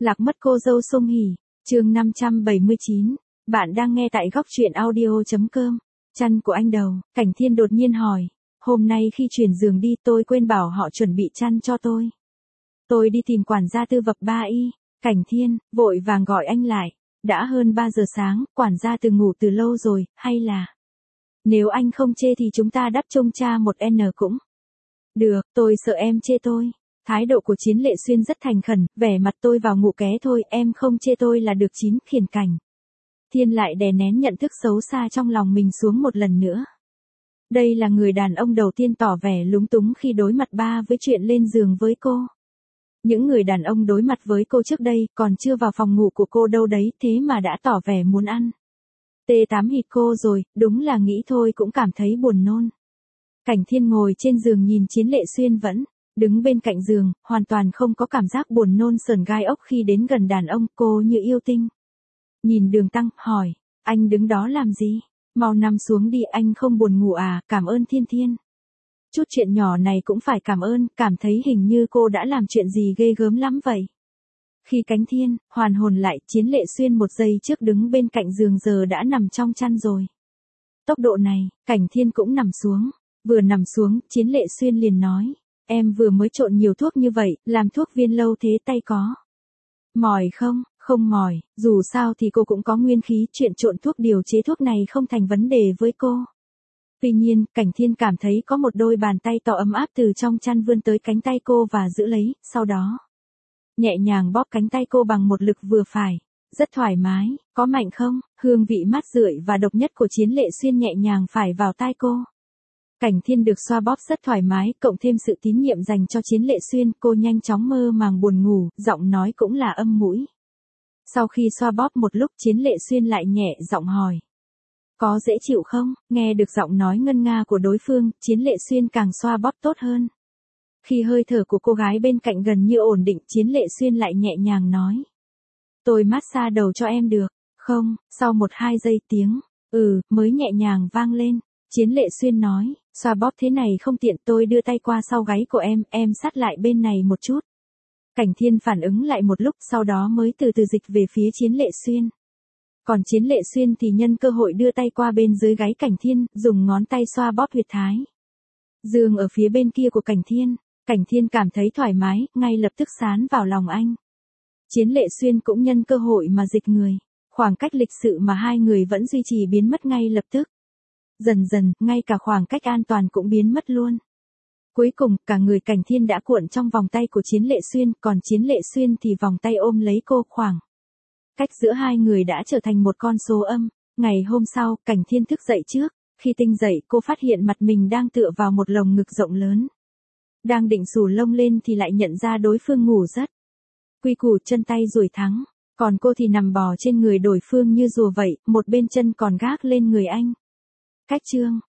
Lạc mất cô dâu Song Hỷ, chương 579. Bạn đang nghe tại góc truyện audio.com. Chăn của anh đầu, Cảnh Thiên đột nhiên hỏi. Hôm nay khi chuyển giường đi tôi quên bảo họ chuẩn bị chăn cho tôi. Tôi đi tìm quản gia tư vập ba y. Cảnh Thiên, vội vàng gọi anh lại. Đã hơn 3 giờ sáng, quản gia từ ngủ từ lâu rồi, hay là... Nếu anh không chê thì chúng ta đắp trông cha một N cũng. Được, tôi sợ em chê tôi. Thái độ của Chiến Lệ Xuyên rất thành khẩn, vẻ mặt tôi vào ngủ ké thôi, em không chê tôi là được chín khiển cảnh. Thiên lại đè nén nhận thức xấu xa trong lòng mình xuống một lần nữa. Đây là người đàn ông đầu tiên tỏ vẻ lúng túng khi đối mặt ba với chuyện lên giường với cô. Những người đàn ông đối mặt với cô trước đây còn chưa vào phòng ngủ của cô đâu đấy, thế mà đã tỏ vẻ muốn ăn. T8 hịt cô rồi, đúng là nghĩ thôi cũng cảm thấy buồn nôn. Cảnh Thiên ngồi trên giường nhìn Chiến Lệ Xuyên vẫn đứng bên cạnh giường, hoàn toàn không có cảm giác buồn nôn sởn gai ốc khi đến gần đàn ông, cô như yêu tinh. Nhìn Đường Tăng, hỏi, anh đứng đó làm gì? Mau nằm xuống đi, anh không buồn ngủ à? Cảm ơn Thiên Thiên. Chút chuyện nhỏ này cũng phải cảm ơn, cảm thấy hình như cô đã làm chuyện gì ghê gớm lắm vậy. Khi Cảnh Thiên hoàn hồn lại, Chiến Lệ Xuyên một giây trước đứng bên cạnh giường giờ đã nằm trong chăn rồi. Tốc độ này, Cảnh Thiên cũng nằm xuống. Vừa nằm xuống, Chiến Lệ Xuyên liền nói, em vừa mới trộn nhiều thuốc như vậy, làm thuốc viên lâu thế tay có mỏi không? Không mỏi, dù sao thì cô cũng có nguyên khí, chuyện trộn thuốc điều chế thuốc này không thành vấn đề với cô. Tuy nhiên, Cảnh Thiên cảm thấy có một đôi bàn tay to ấm áp từ trong chăn vươn tới cánh tay cô và giữ lấy, sau đó nhẹ nhàng bóp cánh tay cô bằng một lực vừa phải. Rất thoải mái, có mạnh không? Hương vị mát rượi và độc nhất của Chiến Lệ Xuyên nhẹ nhàng phải vào tai cô. Cảnh Thiên được xoa bóp rất thoải mái, cộng thêm sự tín nhiệm dành cho Chiến Lệ Xuyên, cô nhanh chóng mơ màng buồn ngủ, giọng nói cũng là âm mũi. Sau khi xoa bóp một lúc, Chiến Lệ Xuyên lại nhẹ giọng hỏi, có dễ chịu không? Nghe được giọng nói ngân nga của đối phương, Chiến Lệ Xuyên càng xoa bóp tốt hơn. Khi hơi thở của cô gái bên cạnh gần như ổn định, Chiến Lệ Xuyên lại nhẹ nhàng nói, tôi massage đầu cho em được không? Sau 1-2 giây tiếng mới nhẹ nhàng vang lên. Chiến Lệ Xuyên nói, xoa bóp thế này không tiện, tôi đưa tay qua sau gáy của em sát lại bên này một chút. Cảnh Thiên phản ứng lại một lúc, sau đó mới từ từ dịch về phía Chiến Lệ Xuyên. Còn Chiến Lệ Xuyên thì nhân cơ hội đưa tay qua bên dưới gáy Cảnh Thiên, dùng ngón tay xoa bóp huyệt thái dương ở phía bên kia của Cảnh Thiên. Cảnh Thiên cảm thấy thoải mái, ngay lập tức sán vào lòng anh. Chiến Lệ Xuyên cũng nhân cơ hội mà dịch người. Khoảng cách lịch sự mà hai người vẫn duy trì biến mất ngay lập tức. Dần dần, ngay cả khoảng cách an toàn cũng biến mất luôn. Cuối cùng, cả người Cảnh Thiên đã cuộn trong vòng tay của Chiến Lệ Xuyên, còn Chiến Lệ Xuyên thì vòng tay ôm lấy cô, khoảng cách giữa hai người đã trở thành một con số âm. Ngày hôm sau, Cảnh Thiên thức dậy trước. Khi tinh dậy, cô phát hiện mặt mình đang tựa vào một lồng ngực rộng lớn. Đang định xù lông lên thì lại nhận ra đối phương ngủ rất quy củ, chân tay duỗi thẳng. Còn cô thì nằm bò trên người đối phương như rùa vậy, một bên chân còn gác lên người anh. Cách chương